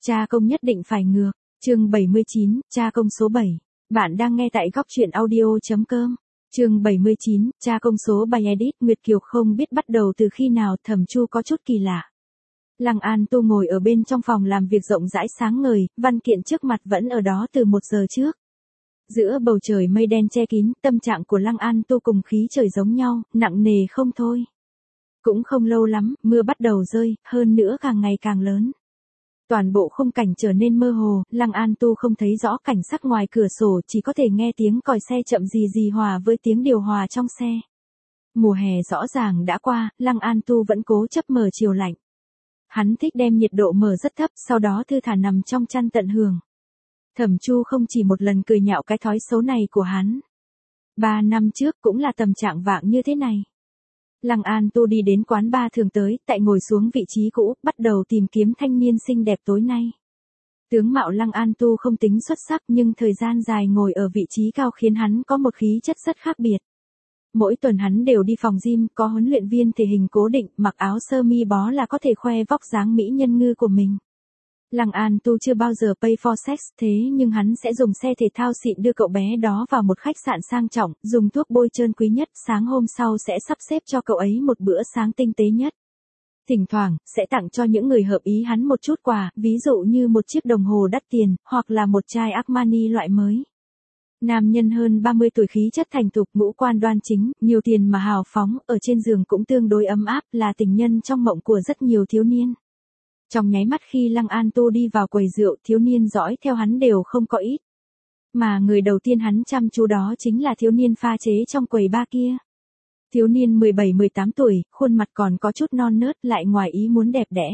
Cha công nhất định phải ngược. Chương 79, cha công số 7. Bạn đang nghe tại góc truyện audio.com. Chương 79, cha công số 7 edit. Nguyệt Kiều không biết bắt đầu từ khi nào, Thẩm Chu có chút kỳ lạ. Lăng An Tu ngồi ở bên trong phòng làm việc rộng rãi sáng ngời, văn kiện trước mặt vẫn ở đó từ 1 giờ trước. Giữa bầu trời mây đen che kín, tâm trạng của Lăng An Tu cùng khí trời giống nhau, nặng nề không thôi. Cũng không lâu lắm, mưa bắt đầu rơi, hơn nữa càng ngày càng lớn. Toàn bộ khung cảnh trở nên mơ hồ, Lăng An Tu không thấy rõ cảnh sắc ngoài cửa sổ, chỉ có thể nghe tiếng còi xe chậm rì hòa với tiếng điều hòa trong xe. Mùa hè rõ ràng đã qua, Lăng An Tu vẫn cố chấp mở chiều lạnh. Hắn thích đem nhiệt độ mở rất thấp, sau đó thư thả nằm trong chăn tận hưởng. Thẩm Chu không chỉ một lần cười nhạo cái thói xấu này của hắn. 3 năm trước cũng là tầm trạng vạng như thế này. Lăng An Tu đi đến quán bar thường tới, tại ngồi xuống vị trí cũ, bắt đầu tìm kiếm thanh niên xinh đẹp tối nay. Tướng mạo Lăng An Tu không tính xuất sắc, nhưng thời gian dài ngồi ở vị trí cao khiến hắn có một khí chất rất khác biệt. Mỗi tuần hắn đều đi phòng gym, có huấn luyện viên thể hình cố định, mặc áo sơ mi bó là có thể khoe vóc dáng mỹ nhân ngư của mình. Lăng An Tu chưa bao giờ pay for sex, thế nhưng hắn sẽ dùng xe thể thao xịn đưa cậu bé đó vào một khách sạn sang trọng, dùng thuốc bôi trơn quý nhất, sáng hôm sau sẽ sắp xếp cho cậu ấy một bữa sáng tinh tế nhất. Thỉnh thoảng, sẽ tặng cho những người hợp ý hắn một chút quà, ví dụ như một chiếc đồng hồ đắt tiền, hoặc là một chai Armani loại mới. Nam nhân hơn 30 tuổi, khí chất thành thục, ngũ quan đoan chính, nhiều tiền mà hào phóng, ở trên giường cũng tương đối ấm áp, là tình nhân trong mộng của rất nhiều thiếu niên. Trong nháy mắt khi Lăng An Tu đi vào quầy rượu, thiếu niên dõi theo hắn đều không có ít. Mà người đầu tiên hắn chăm chú đó chính là thiếu niên pha chế trong quầy bar kia. Thiếu niên 17-18 tuổi, khuôn mặt còn có chút non nớt, lại ngoài ý muốn đẹp đẽ.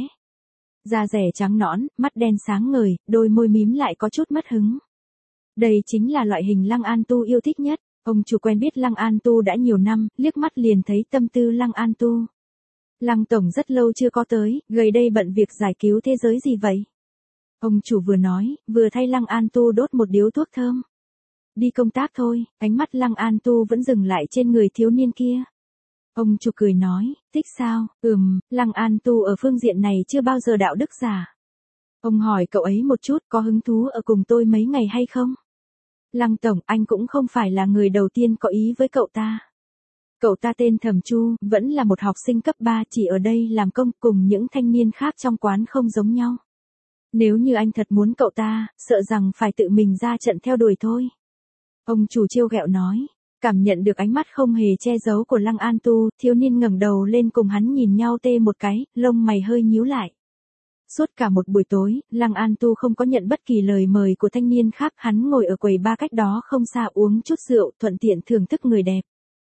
Da dẻ trắng nõn, mắt đen sáng ngời, đôi môi mím lại có chút mất hứng. Đây chính là loại hình Lăng An Tu yêu thích nhất. Ông chủ quen biết Lăng An Tu đã nhiều năm, liếc mắt liền thấy tâm tư Lăng An Tu. Lăng tổng rất lâu chưa có tới, gần đây bận việc giải cứu thế giới gì vậy? Ông chủ vừa nói, vừa thay Lăng An Tu đốt một điếu thuốc thơm. Đi công tác thôi, ánh mắt Lăng An Tu vẫn dừng lại trên người thiếu niên kia. Ông chủ cười nói, thích sao? Lăng An Tu ở phương diện này chưa bao giờ đạo đức giả. Ông hỏi cậu ấy một chút, có hứng thú ở cùng tôi mấy ngày hay không? Lăng tổng, anh cũng không phải là người đầu tiên có ý với cậu ta. Cậu ta tên Thẩm Chu, vẫn là một học sinh cấp 3, chỉ ở đây làm công, cùng những thanh niên khác trong quán không giống nhau. Nếu như anh thật muốn cậu ta, sợ rằng phải tự mình ra trận theo đuổi thôi. Ông chủ trêu ghẹo nói. Cảm nhận được ánh mắt không hề che giấu của Lăng An Tu, thiếu niên ngẩng đầu lên cùng hắn nhìn nhau tê một cái, lông mày hơi nhíu lại. Suốt cả một buổi tối, Lăng An Tu không có nhận bất kỳ lời mời của thanh niên khác, hắn ngồi ở quầy bar cách đó không xa uống chút rượu, thuận tiện thưởng thức người đẹp.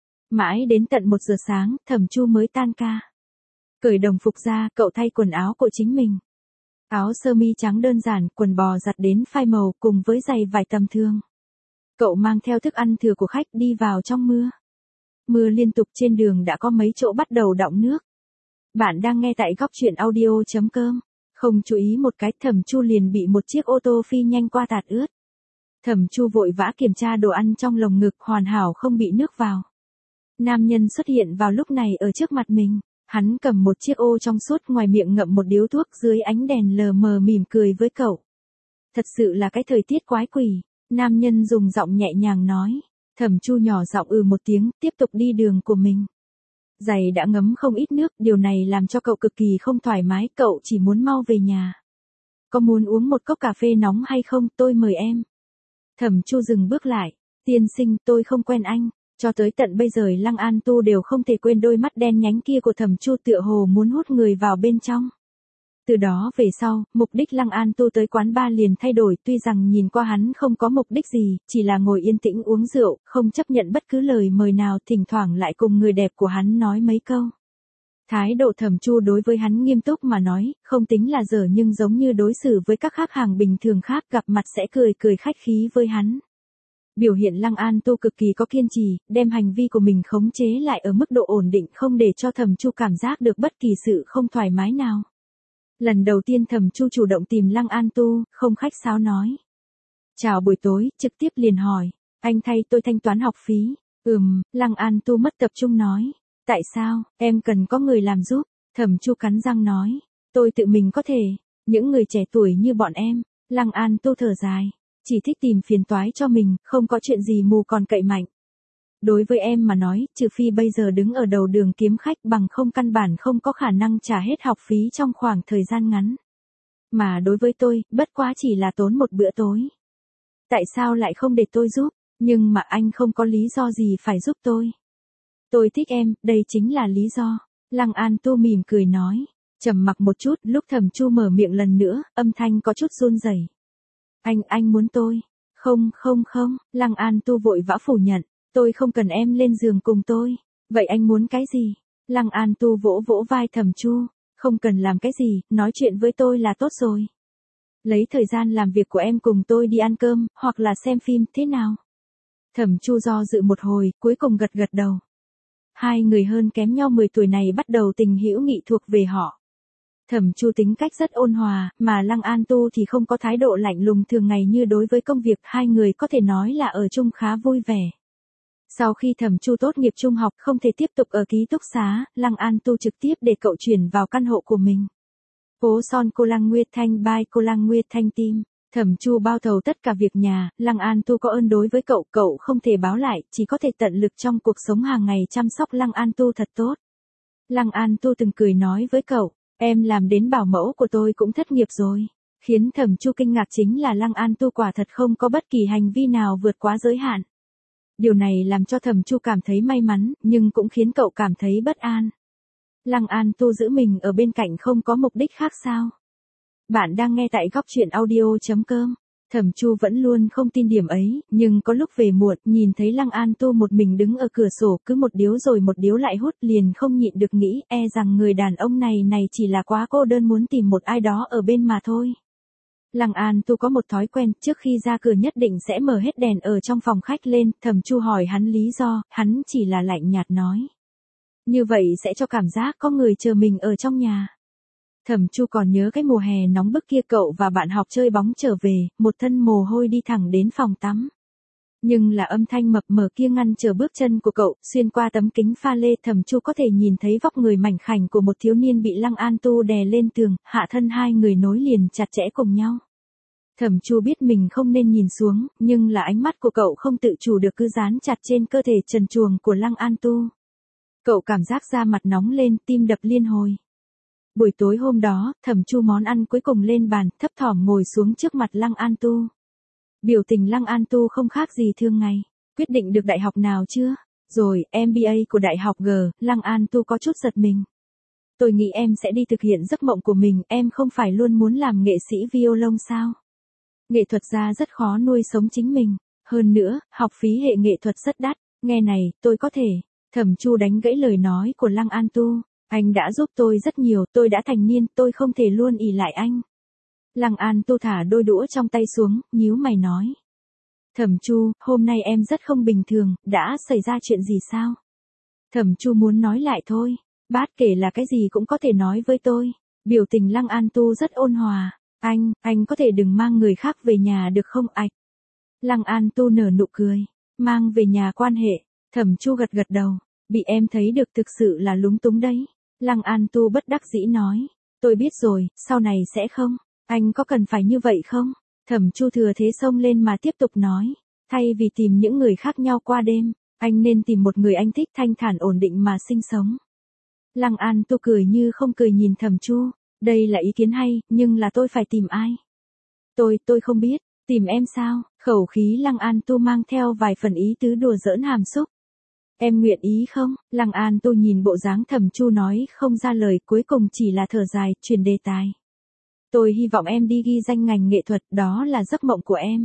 Mãi đến tận 1 giờ sáng, Thẩm Chu mới tan ca. Cởi đồng phục ra, cậu thay quần áo của chính mình. Áo sơ mi trắng đơn giản, quần bò giặt đến phai màu cùng với giày vải tầm thường. Cậu mang theo thức ăn thừa của khách đi vào trong mưa. Mưa liên tục, trên đường đã có mấy chỗ bắt đầu đọng nước. Bạn đang nghe tại góc truyện audio.com. Không chú ý một cái, Thẩm Chu liền bị một chiếc ô tô phi nhanh qua tạt ướt. Thẩm Chu vội vã kiểm tra đồ ăn trong lồng ngực, hoàn hảo không bị nước vào. Nam nhân xuất hiện vào lúc này ở trước mặt mình. Hắn cầm một chiếc ô trong suốt, ngoài miệng ngậm một điếu thuốc, dưới ánh đèn lờ mờ mỉm cười với cậu. Thật sự là cái thời tiết quái quỷ. Nam nhân dùng giọng nhẹ nhàng nói. Thẩm Chu nhỏ giọng một tiếng, tiếp tục đi đường của mình. Giày đã ngấm không ít nước, điều này làm cho cậu cực kỳ không thoải mái, cậu chỉ muốn mau về nhà. Có muốn uống một cốc cà phê nóng hay không, tôi mời em. Thẩm Chu dừng bước lại. Tiên sinh, tôi không quen anh. Cho tới tận bây giờ Lăng An Tu đều không thể quên đôi mắt đen nhánh kia của Thẩm Chu, tựa hồ muốn hút người vào bên trong. Từ đó về sau, mục đích Lăng An Tu tới quán bar liền thay đổi, tuy rằng nhìn qua hắn không có mục đích gì, chỉ là ngồi yên tĩnh uống rượu, không chấp nhận bất cứ lời mời nào, thỉnh thoảng lại cùng người đẹp của hắn nói mấy câu. Thái độ Thẩm Chu đối với hắn nghiêm túc mà nói, không tính là dở nhưng giống như đối xử với các khách hàng bình thường khác, gặp mặt sẽ cười khách khí với hắn. Biểu hiện Lăng An Tu cực kỳ có kiên trì, đem hành vi của mình khống chế lại ở mức độ ổn định, không để cho Thẩm Chu cảm giác được bất kỳ sự không thoải mái nào. Lần đầu tiên Thẩm Chu chủ động tìm Lăng An Tu, không khách sáo nói. Chào buổi tối, trực tiếp liền hỏi. Anh thay tôi thanh toán học phí. Lăng An Tu mất tập trung nói. Tại sao, em cần có người làm giúp? Thẩm Chu cắn răng nói. Tôi tự mình có thể. Những người trẻ tuổi như bọn em, Lăng An Tu thở dài, chỉ thích tìm phiền toái cho mình, không có chuyện gì mù còn cậy mạnh. Đối với em mà nói, trừ phi bây giờ đứng ở đầu đường kiếm khách, bằng không căn bản không có khả năng trả hết học phí trong khoảng thời gian ngắn. Mà đối với tôi, bất quá chỉ là tốn một bữa tối. Tại sao lại không để tôi giúp? Nhưng mà anh không có lý do gì phải giúp tôi. Tôi thích em, đây chính là lý do. Lăng An Tu mỉm cười nói. Trầm mặc một chút, lúc Thẩm Chu mở miệng lần nữa, âm thanh có chút run rẩy. Anh muốn tôi. Không, Lăng An Tu vội vã phủ nhận. Tôi không cần em lên giường cùng tôi. Vậy anh muốn cái gì? Lăng An Tu vỗ vỗ vai Thẩm Chu. Không cần làm cái gì, nói chuyện với tôi là tốt rồi. Lấy thời gian làm việc của em cùng tôi đi ăn cơm, hoặc là xem phim, thế nào? Thẩm Chu do dự một hồi, cuối cùng gật gật đầu. Hai người hơn kém nhau 10 tuổi này bắt đầu tình hữu nghị thuộc về họ. Thẩm Chu tính cách rất ôn hòa, mà Lăng An Tu thì không có thái độ lạnh lùng thường ngày như đối với công việc, hai người có thể nói là ở chung khá vui vẻ. Sau khi Thẩm Chu tốt nghiệp trung học không thể tiếp tục ở ký túc xá, Lăng An Tu trực tiếp để cậu chuyển vào căn hộ của mình. Phố Son cô Lăng Nguyệt Thanh by cô Lăng Nguyệt Thanh Team. Thẩm Chu bao thầu tất cả việc nhà, Lăng An Tu có ơn đối với cậu, cậu không thể báo lại, chỉ có thể tận lực trong cuộc sống hàng ngày chăm sóc Lăng An Tu thật tốt. Lăng An Tu từng cười nói với cậu, em làm đến bảo mẫu của tôi cũng thất nghiệp rồi. Khiến Thẩm Chu kinh ngạc chính là Lăng An Tu quả thật không có bất kỳ hành vi nào vượt quá giới hạn. Điều này làm cho Thẩm Chu cảm thấy may mắn, nhưng cũng khiến cậu cảm thấy bất an. Lăng An Tu giữ mình ở bên cạnh không có mục đích khác sao? Bạn đang nghe tại góc truyện audio.com. Thẩm Chu vẫn luôn không tin điểm ấy, nhưng có lúc về muộn, nhìn thấy Lăng An Tu một mình đứng ở cửa sổ, cứ một điếu rồi một điếu lại hút, liền không nhịn được nghĩ, rằng người đàn ông này chỉ là quá cô đơn muốn tìm một ai đó ở bên mà thôi. Lăng An Tu có một thói quen, trước khi ra cửa nhất định sẽ mở hết đèn ở trong phòng khách lên, Thẩm Chu hỏi hắn lý do, hắn chỉ là lạnh nhạt nói. Như vậy sẽ cho cảm giác có người chờ mình ở trong nhà. Thẩm Chu còn nhớ cái mùa hè nóng bức kia, cậu và bạn học chơi bóng trở về, một thân mồ hôi đi thẳng đến phòng tắm. Nhưng là âm thanh mập mờ kia ngăn trở bước chân của cậu, xuyên qua tấm kính pha lê Thẩm Chu có thể nhìn thấy vóc người mảnh khảnh của một thiếu niên bị Lăng An Tu đè lên tường, hạ thân hai người nối liền chặt chẽ cùng nhau. Thẩm Chu biết mình không nên nhìn xuống, nhưng là ánh mắt của cậu không tự chủ được cứ dán chặt trên cơ thể trần truồng của Lăng An Tu. Cậu cảm giác da mặt nóng lên, tim đập liên hồi. Buổi tối hôm đó, Thẩm Chu món ăn cuối cùng lên bàn, thấp thỏm ngồi xuống trước mặt Lăng An Tu. Biểu tình Lăng An Tu không khác gì thường ngày. Quyết định được đại học nào chưa? Rồi, MBA của đại học G, Lăng An Tu có chút giật mình. Tôi nghĩ em sẽ đi thực hiện giấc mộng của mình, em không phải luôn muốn làm nghệ sĩ violon sao? Nghệ thuật gia rất khó nuôi sống chính mình. Hơn nữa, học phí hệ nghệ thuật rất đắt. Nghe này, tôi có thể. Thẩm Chu đánh gãy lời nói của Lăng An Tu. Anh đã giúp tôi rất nhiều, tôi đã thành niên, tôi không thể luôn ỷ lại anh. Lăng An Tu thả đôi đũa trong tay xuống, nhíu mày nói. Thẩm Chu, hôm nay em rất không bình thường, đã xảy ra chuyện gì sao? Thẩm Chu muốn nói lại thôi, bát kể là cái gì cũng có thể nói với tôi. Biểu tình Lăng An Tu rất ôn hòa. Anh có thể đừng mang người khác về nhà được không ạch? Lăng An Tu nở nụ cười. Mang về nhà quan hệ. Thẩm Chu gật gật đầu. Bị em thấy được thực sự là lúng túng đấy. Lăng An Tu bất đắc dĩ nói. Tôi biết rồi, sau này sẽ không. Anh có cần phải như vậy không? Thẩm Chu thừa thế xông lên mà tiếp tục nói. Thay vì tìm những người khác nhau qua đêm, anh nên tìm một người anh thích thanh thản ổn định mà sinh sống. Lăng An Tu cười như không cười nhìn Thẩm Chu. Đây là ý kiến hay, nhưng là tôi phải tìm ai? Tôi không biết, tìm em sao? Khẩu khí Lăng An Tu mang theo vài phần ý tứ đùa giỡn hàm xúc. Em nguyện ý không? Lăng An Tu nhìn bộ dáng Thẩm Chu nói không ra lời, cuối cùng chỉ là thở dài, chuyển đề tài. Tôi hy vọng em đi ghi danh ngành nghệ thuật, đó là giấc mộng của em.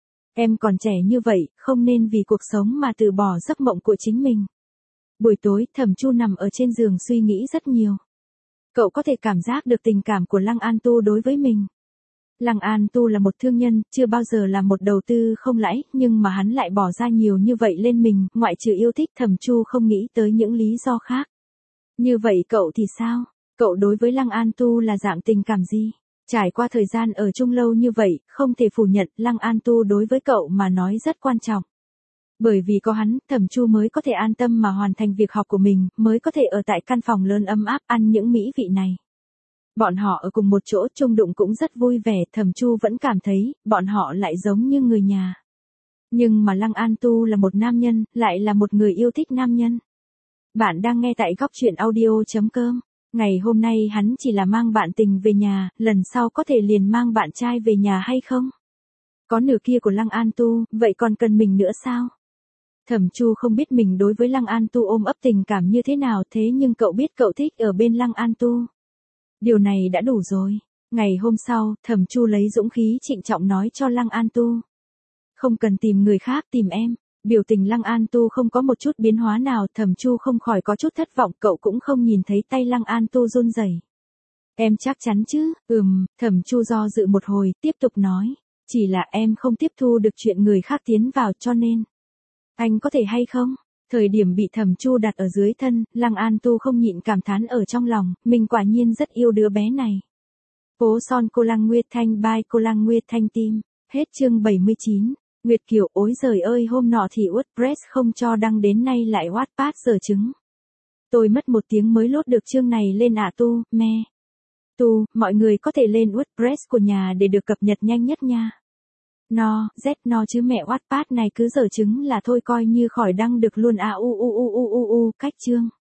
Em còn trẻ như vậy, không nên vì cuộc sống mà từ bỏ giấc mộng của chính mình. Buổi tối, Thẩm Chu nằm ở trên giường suy nghĩ rất nhiều. Cậu có thể cảm giác được tình cảm của Lăng An Tu đối với mình. Lăng An Tu là một thương nhân, chưa bao giờ là một đầu tư không lãi, nhưng mà hắn lại bỏ ra nhiều như vậy lên mình, ngoại trừ yêu thích. Thẩm Chu không nghĩ tới những lý do khác. Như vậy cậu thì sao? Cậu đối với Lăng An Tu là dạng tình cảm gì? Trải qua thời gian ở chung lâu như vậy, không thể phủ nhận Lăng An Tu đối với cậu mà nói rất quan trọng. Bởi vì có hắn, Thẩm Chu mới có thể an tâm mà hoàn thành việc học của mình, mới có thể ở tại căn phòng lớn ấm áp ăn những mỹ vị này. Bọn họ ở cùng một chỗ chung đụng cũng rất vui vẻ, Thẩm Chu vẫn cảm thấy, bọn họ lại giống như người nhà. Nhưng mà Lăng An Tu là một nam nhân, lại là một người yêu thích nam nhân. Bạn đang nghe tại góc chuyện audio.com. Ngày hôm nay hắn chỉ là mang bạn tình về nhà, lần sau có thể liền mang bạn trai về nhà hay không? Có nửa kia của Lăng An Tu, vậy còn cần mình nữa sao? Thẩm Chu không biết mình đối với Lăng An Tu ôm ấp tình cảm như thế nào, thế nhưng cậu biết cậu thích ở bên Lăng An Tu. Điều này đã đủ rồi. Ngày hôm sau, Thẩm Chu lấy dũng khí trịnh trọng nói cho Lăng An Tu. Không cần tìm người khác, tìm em. Biểu tình Lăng An Tu không có một chút biến hóa nào, Thẩm Chu không khỏi có chút thất vọng, cậu cũng không nhìn thấy tay Lăng An Tu run rẩy. Em chắc chắn chứ? Thẩm Chu do dự một hồi, tiếp tục nói. Chỉ là em không tiếp thu được chuyện người khác tiến vào cho nên. Anh có thể hay không? Thời điểm bị Thẩm Chu đặt ở dưới thân, Lăng An Tu không nhịn cảm thán ở trong lòng, mình quả nhiên rất yêu đứa bé này. Phố son cô Lăng Nguyệt Thanh by cô Lăng Nguyệt Thanh Team. Hết chương 79. Nguyệt Kiều, ối giời ơi, hôm nọ thì WordPress không cho đăng, đến nay lại Wattpad dở chứng. Tôi mất 1 tiếng mới load được chương này lên mọi người có thể lên WordPress của nhà để được cập nhật nhanh nhất nha. Chứ mẹ Wattpad này cứ dở chứng là thôi, coi như khỏi đăng được luôn. Cách chương.